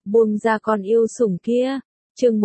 buông ra con yêu sủng kia. Chương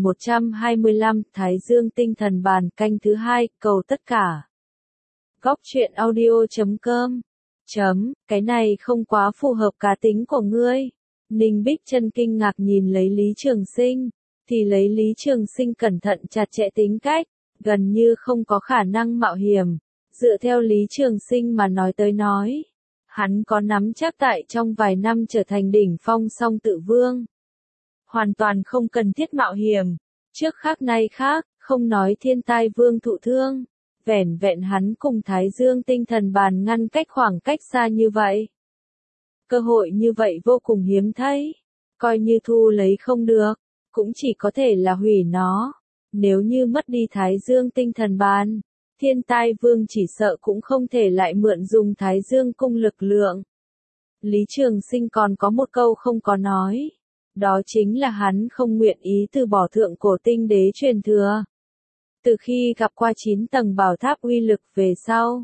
1125, Thái Dương tinh thần bàn canh thứ 2, cầu tất cả. Góc truyện audio.com. Cái này không quá phù hợp cá tính của ngươi. Ninh Bích Chân kinh ngạc nhìn lấy Lý Trường Sinh, thì lấy Lý Trường Sinh cẩn thận chặt chẽ tính cách, gần như không có khả năng mạo hiểm. Dựa theo Lý Trường Sinh mà nói tới nói, hắn có nắm chắc tại trong vài năm trở thành đỉnh phong song tự vương. Hoàn toàn không cần thiết mạo hiểm, trước khác nay khác, không nói thiên tai vương thụ thương, vẻn vẹn hắn cùng Thái Dương tinh thần bàn ngăn cách khoảng cách xa như vậy. Cơ hội như vậy vô cùng hiếm thấy, coi như thu lấy không được, cũng chỉ có thể là hủy nó. Nếu như mất đi Thái Dương tinh thần bàn, thiên tai vương chỉ sợ cũng không thể lại mượn dùng Thái Dương cung lực lượng. Lý Trường Sinh còn có một câu không có nói, đó chính là hắn không nguyện ý từ bỏ thượng cổ tinh đế truyền thừa. Từ khi gặp qua 9 tầng bảo tháp uy lực về sau,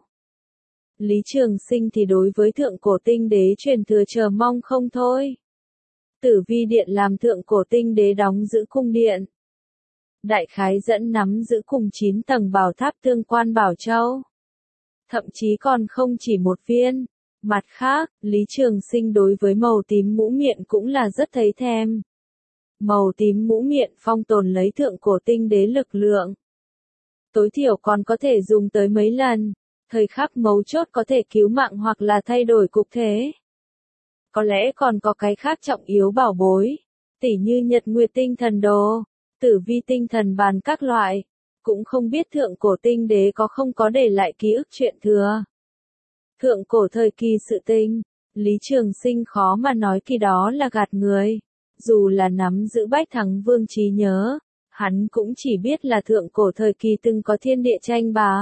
Lý Trường Sinh thì đối với thượng cổ tinh đế truyền thừa chờ mong không thôi. Tử Vi Điện làm thượng cổ tinh đế đóng giữ cung điện, đại khái dẫn nắm giữ cùng 9 tầng bảo tháp tương quan bảo châu. Thậm chí còn không chỉ một viên. Mặt khác, Lý Trường Sinh đối với màu tím mũ miệng cũng là rất thấy thèm. Màu tím mũ miệng phong tồn lấy thượng cổ tinh đế lực lượng. Tối thiểu còn có thể dùng tới mấy lần, thời khắc mấu chốt có thể cứu mạng hoặc là thay đổi cục thế. Có lẽ còn có cái khác trọng yếu bảo bối, tỉ như Nhật Nguyệt tinh thần đồ, Tử Vi tinh thần bàn các loại, cũng không biết thượng cổ tinh đế có không có để lại ký ức chuyện thừa. Thượng cổ thời kỳ sự tình, Lý Trường Sinh khó mà nói kỳ đó là gạt người. Dù là nắm giữ Bách Thắng Vương trí nhớ, hắn cũng chỉ biết là thượng cổ thời kỳ từng có thiên địa tranh bá.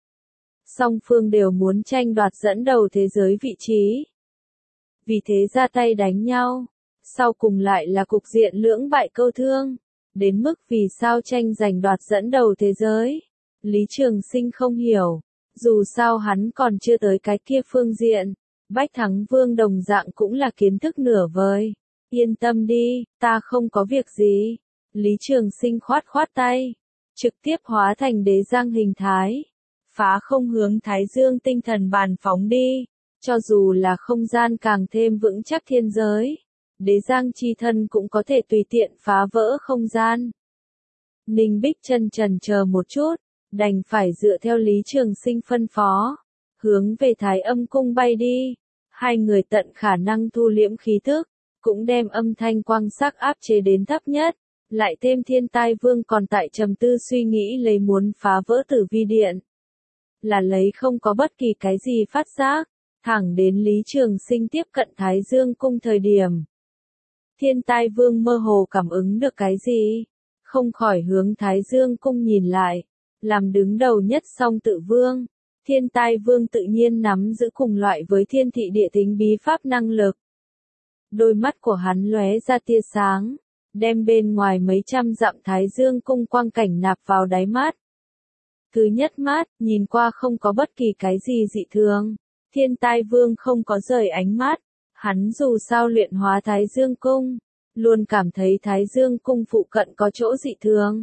Song phương đều muốn tranh đoạt dẫn đầu thế giới vị trí. Vì thế ra tay đánh nhau, sau cùng lại là cục diện lưỡng bại câu thương. Đến mức vì sao tranh giành đoạt dẫn đầu thế giới, Lý Trường Sinh không hiểu. Dù sao hắn còn chưa tới cái kia phương diện, Bách Thắng Vương đồng dạng cũng là kiến thức nửa vời. Yên tâm đi, ta không có việc gì. Lý Trường Sinh khoát khoát tay, trực tiếp hóa thành đế giang hình thái, phá không hướng Thái Dương tinh thần bàn phóng đi. Cho dù là không gian càng thêm vững chắc thiên giới, đế giang chi thân cũng có thể tùy tiện phá vỡ không gian. Ninh Bích Chân chần chờ một chút, đành phải dựa theo Lý Trường Sinh phân phó, hướng về Thái Âm cung bay đi. Hai người tận khả năng thu liễm khí thức, cũng đem âm thanh quang sắc áp chế đến thấp nhất, lại thêm thiên tai vương còn tại trầm tư suy nghĩ lấy muốn phá vỡ Tử Vi Điện. Là lấy không có bất kỳ cái gì phát giác, thẳng đến Lý Trường Sinh tiếp cận Thái Dương cung thời điểm. Thiên tai vương mơ hồ cảm ứng được cái gì, không khỏi hướng Thái Dương cung nhìn lại. Làm đứng đầu nhất song tự vương, thiên tai vương tự nhiên nắm giữ cùng loại với thiên thị địa tính bí pháp năng lực. Đôi mắt của hắn lóe ra tia sáng, đem bên ngoài mấy trăm dặm Thái Dương cung quang cảnh nạp vào đáy mắt. Thứ nhất mắt, nhìn qua không có bất kỳ cái gì dị thường. Thiên tai vương không có rời ánh mắt, hắn dù sao luyện hóa Thái Dương cung, luôn cảm thấy Thái Dương cung phụ cận có chỗ dị thường.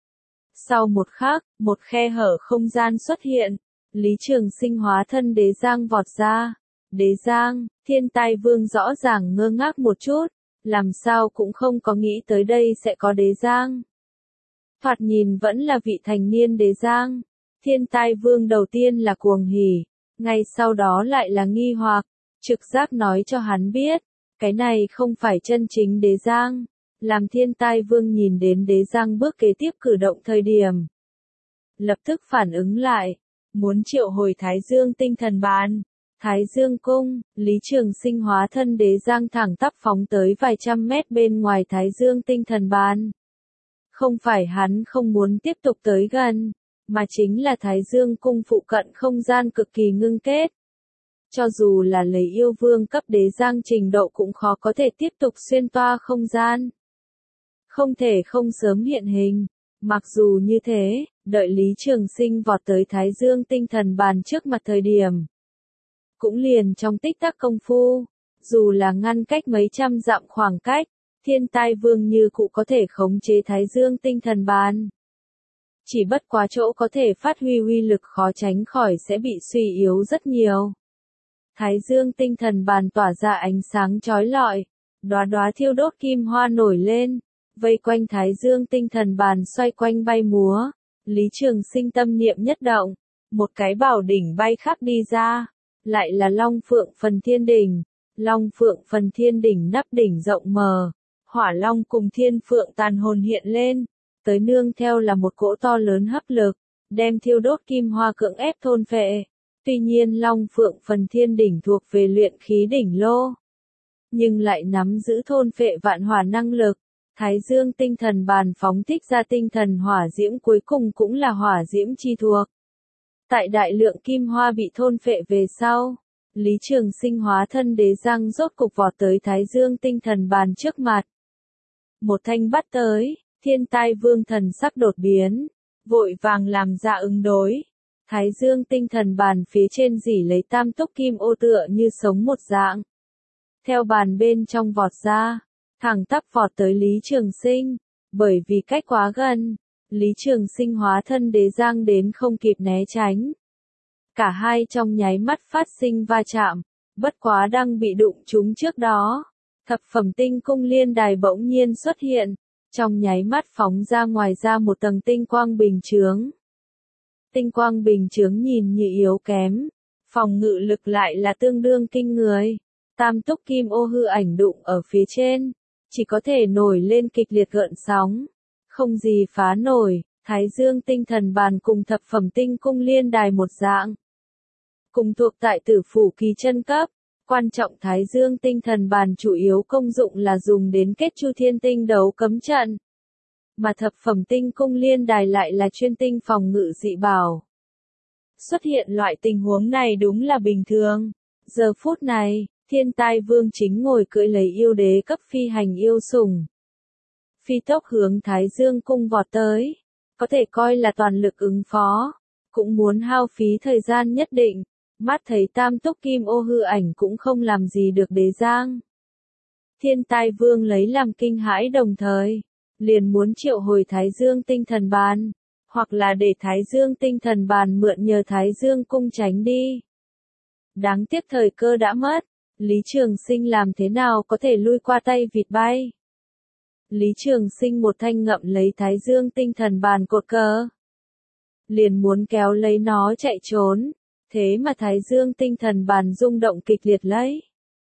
Sau một khắc, một khe hở không gian xuất hiện, Lý Trường Sinh hóa thân đế giang vọt ra. Đế giang, thiên tai vương rõ ràng ngơ ngác một chút, làm sao cũng không có nghĩ tới đây sẽ có đế giang. Thoạt nhìn vẫn là vị thành niên đế giang, thiên tai vương đầu tiên là cuồng hỉ, ngay sau đó lại là nghi hoặc, trực giác nói cho hắn biết, cái này không phải chân chính đế giang. Làm thiên tai vương nhìn đến đế giang bước kế tiếp cử động thời điểm, lập tức phản ứng lại, muốn triệu hồi Thái Dương tinh thần bàn. Thái Dương cung, Lý Trường Sinh hóa thân đế giang thẳng tắp phóng tới vài trăm mét bên ngoài Thái Dương tinh thần bàn. Không phải hắn không muốn tiếp tục tới gần, mà chính là Thái Dương cung phụ cận không gian cực kỳ ngưng kết. Cho dù là lấy yêu vương cấp đế giang trình độ cũng khó có thể tiếp tục xuyên toa không gian. Không thể không sớm hiện hình. Mặc dù như thế, đợi Lý Trường Sinh vọt tới Thái Dương tinh thần bàn trước mặt thời điểm, cũng liền trong tích tắc công phu, dù là ngăn cách mấy trăm dặm khoảng cách, Thiên Tai Vương như cụ có thể khống chế Thái Dương Tinh Thần Bàn. Chỉ bất quá chỗ có thể phát huy uy lực khó tránh khỏi sẽ bị suy yếu rất nhiều. Thái Dương Tinh Thần Bàn tỏa ra ánh sáng chói lọi, đóa đóa thiêu đốt kim hoa nổi lên, vây quanh Thái Dương Tinh Thần Bàn xoay quanh bay múa. Lý Trường Sinh tâm niệm nhất động, một cái bảo đỉnh bay khác đi ra, lại là Long Phượng Phần Thiên Đỉnh. Long Phượng Phần Thiên Đỉnh nắp đỉnh rộng mở, Hỏa Long cùng Thiên Phượng tàn hồn hiện lên, tới nương theo là một cỗ to lớn hấp lực, đem thiêu đốt kim hoa cưỡng ép thôn phệ. Tuy nhiên Long Phượng Phần Thiên Đỉnh thuộc về luyện khí đỉnh lô, nhưng lại nắm giữ thôn phệ vạn hỏa năng lực. Thái Dương Tinh Thần Bàn phóng thích ra tinh thần hỏa diễm cuối cùng cũng là hỏa diễm chi thuộc. Tại đại lượng kim hoa bị thôn phệ về sau, Lý Trường Sinh hóa thân đế giang rốt cục vọt tới Thái Dương Tinh Thần Bàn trước mặt. Một thanh bắt tới, Thiên Tai Vương thần sắc đột biến, vội vàng làm ra ứng đối. Thái Dương Tinh Thần Bàn phía trên rỉ lấy tam túc kim ô tựa như sống một dạng. Theo bàn bên trong vọt ra, thẳng tắp vọt tới Lý Trường Sinh, bởi vì cách quá gần, Lý Trường Sinh hóa thân đế giang đến không kịp né tránh. Cả hai trong nháy mắt phát sinh va chạm, bất quá đang bị đụng trúng trước đó. Thập phẩm tinh cung liên đài bỗng nhiên xuất hiện, trong nháy mắt phóng ra ngoài ra một tầng tinh quang bình chướng. Tinh quang bình chướng nhìn như yếu kém, phòng ngự lực lại là tương đương kinh người. Tam túc kim ô hư ảnh đụng ở phía trên, chỉ có thể nổi lên kịch liệt gợn sóng, không gì phá nổi. Thái Dương Tinh Thần Bàn cùng thập phẩm tinh cung liên đài một dạng, cùng thuộc tại Tử Phủ kỳ chân cấp. Quan trọng Thái Dương Tinh Thần Bàn chủ yếu công dụng là dùng đến kết Chu Thiên Tinh đấu cấm trận, mà thập phẩm tinh cung liên đài lại là chuyên tinh phòng ngự dị bảo. Xuất hiện loại tình huống này đúng là bình thường. Giờ phút này, Thiên Tai Vương chính ngồi cưỡi lấy yêu đế cấp phi hành yêu sủng, phi tốc hướng Thái Dương cung vọt tới, có thể coi là toàn lực ứng phó, cũng muốn hao phí thời gian nhất định. Mắt thấy tam túc kim ô hư ảnh cũng không làm gì được đế giang. Thiên Tai Vương lấy làm kinh hãi đồng thời, liền muốn triệu hồi Thái Dương Tinh Thần Bàn, hoặc là để Thái Dương Tinh Thần Bàn mượn nhờ Thái Dương cung tránh đi. Đáng tiếc thời cơ đã mất, Lý Trường Sinh làm thế nào có thể lui qua tay vịt bay. Lý Trường Sinh một thanh ngậm lấy Thái Dương Tinh Thần Bàn cột cờ, liền muốn kéo lấy nó chạy trốn. Thế mà Thái Dương Tinh Thần Bàn rung động kịch liệt lấy,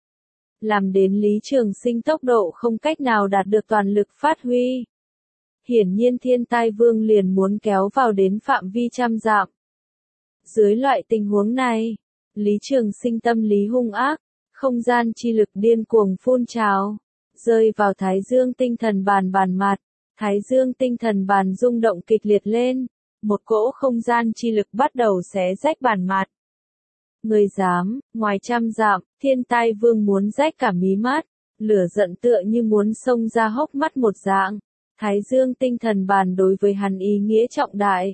làm đến Lý Trường Sinh tốc độ không cách nào đạt được toàn lực phát huy. Hiển nhiên Thiên Tai Vương liền muốn kéo vào đến phạm vi trăm dặm. Dưới loại tình huống này, Lý Trường Sinh tâm lý hung ác, không gian chi lực điên cuồng phun trào, rơi vào Thái Dương Tinh Thần Bàn bàn mặt. Thái Dương Tinh Thần Bàn rung động kịch liệt lên, một cỗ không gian chi lực bắt đầu xé rách bàn mặt. Người dám, ngoài trăm dặm, Thiên Tai Vương muốn rách cả mí mắt, lửa giận tựa như muốn xông ra hốc mắt một dạng. Thái Dương Tinh Thần Bàn đối với hắn ý nghĩa trọng đại.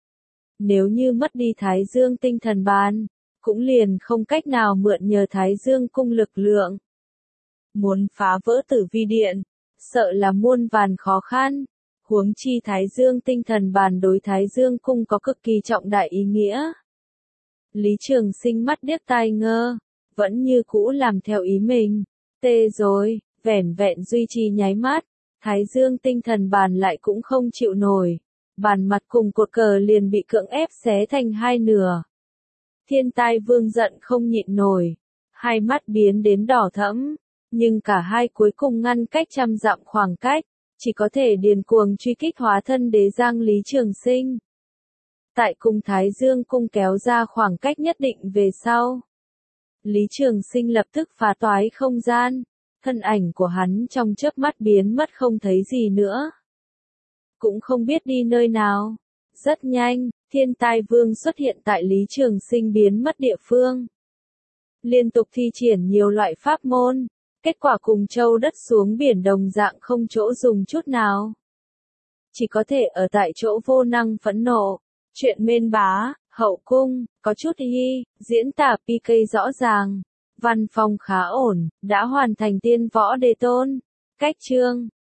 Nếu như mất đi Thái Dương Tinh Thần Bàn, cũng liền không cách nào mượn nhờ Thái Dương cung lực lượng. Muốn phá vỡ Tử Vi Điện, sợ là muôn vàn khó khăn. Huống chi Thái Dương Tinh Thần Bàn đối Thái Dương cung có cực kỳ trọng đại ý nghĩa. Lý Trường Sinh mắt điếc tai ngơ, vẫn như cũ làm theo ý mình. Tê rồi, vẻn vẹn duy trì nháy mắt, Thái Dương Tinh Thần Bàn lại cũng không chịu nổi. Bàn mặt cùng cột cờ liền bị cưỡng ép xé thành hai nửa. Thiên Tai Vương giận không nhịn nổi, hai mắt biến đến đỏ thẫm, nhưng cả hai cuối cùng ngăn cách trăm dặm khoảng cách, chỉ có thể điên cuồng truy kích hóa thân đế giang Lý Trường Sinh. Tại cung Thái Dương cung kéo ra khoảng cách nhất định về sau, Lý Trường Sinh lập tức phá toái không gian, thân ảnh của hắn trong chớp mắt biến mất không thấy gì nữa. Cũng không biết đi nơi nào. Rất nhanh, Thiên Tai Vương xuất hiện tại Lý Trường Sinh biến mất địa phương. Liên tục thi triển nhiều loại pháp môn, kết quả cùng châu đất xuống biển đồng dạng không chỗ dùng chút nào. Chỉ có thể ở tại chỗ vô năng phẫn nộ. Chuyện mên bá, hậu cung, có chút diễn tả PK rõ ràng. Văn phong khá ổn, đã hoàn thành tiên võ đề tôn. Cách chương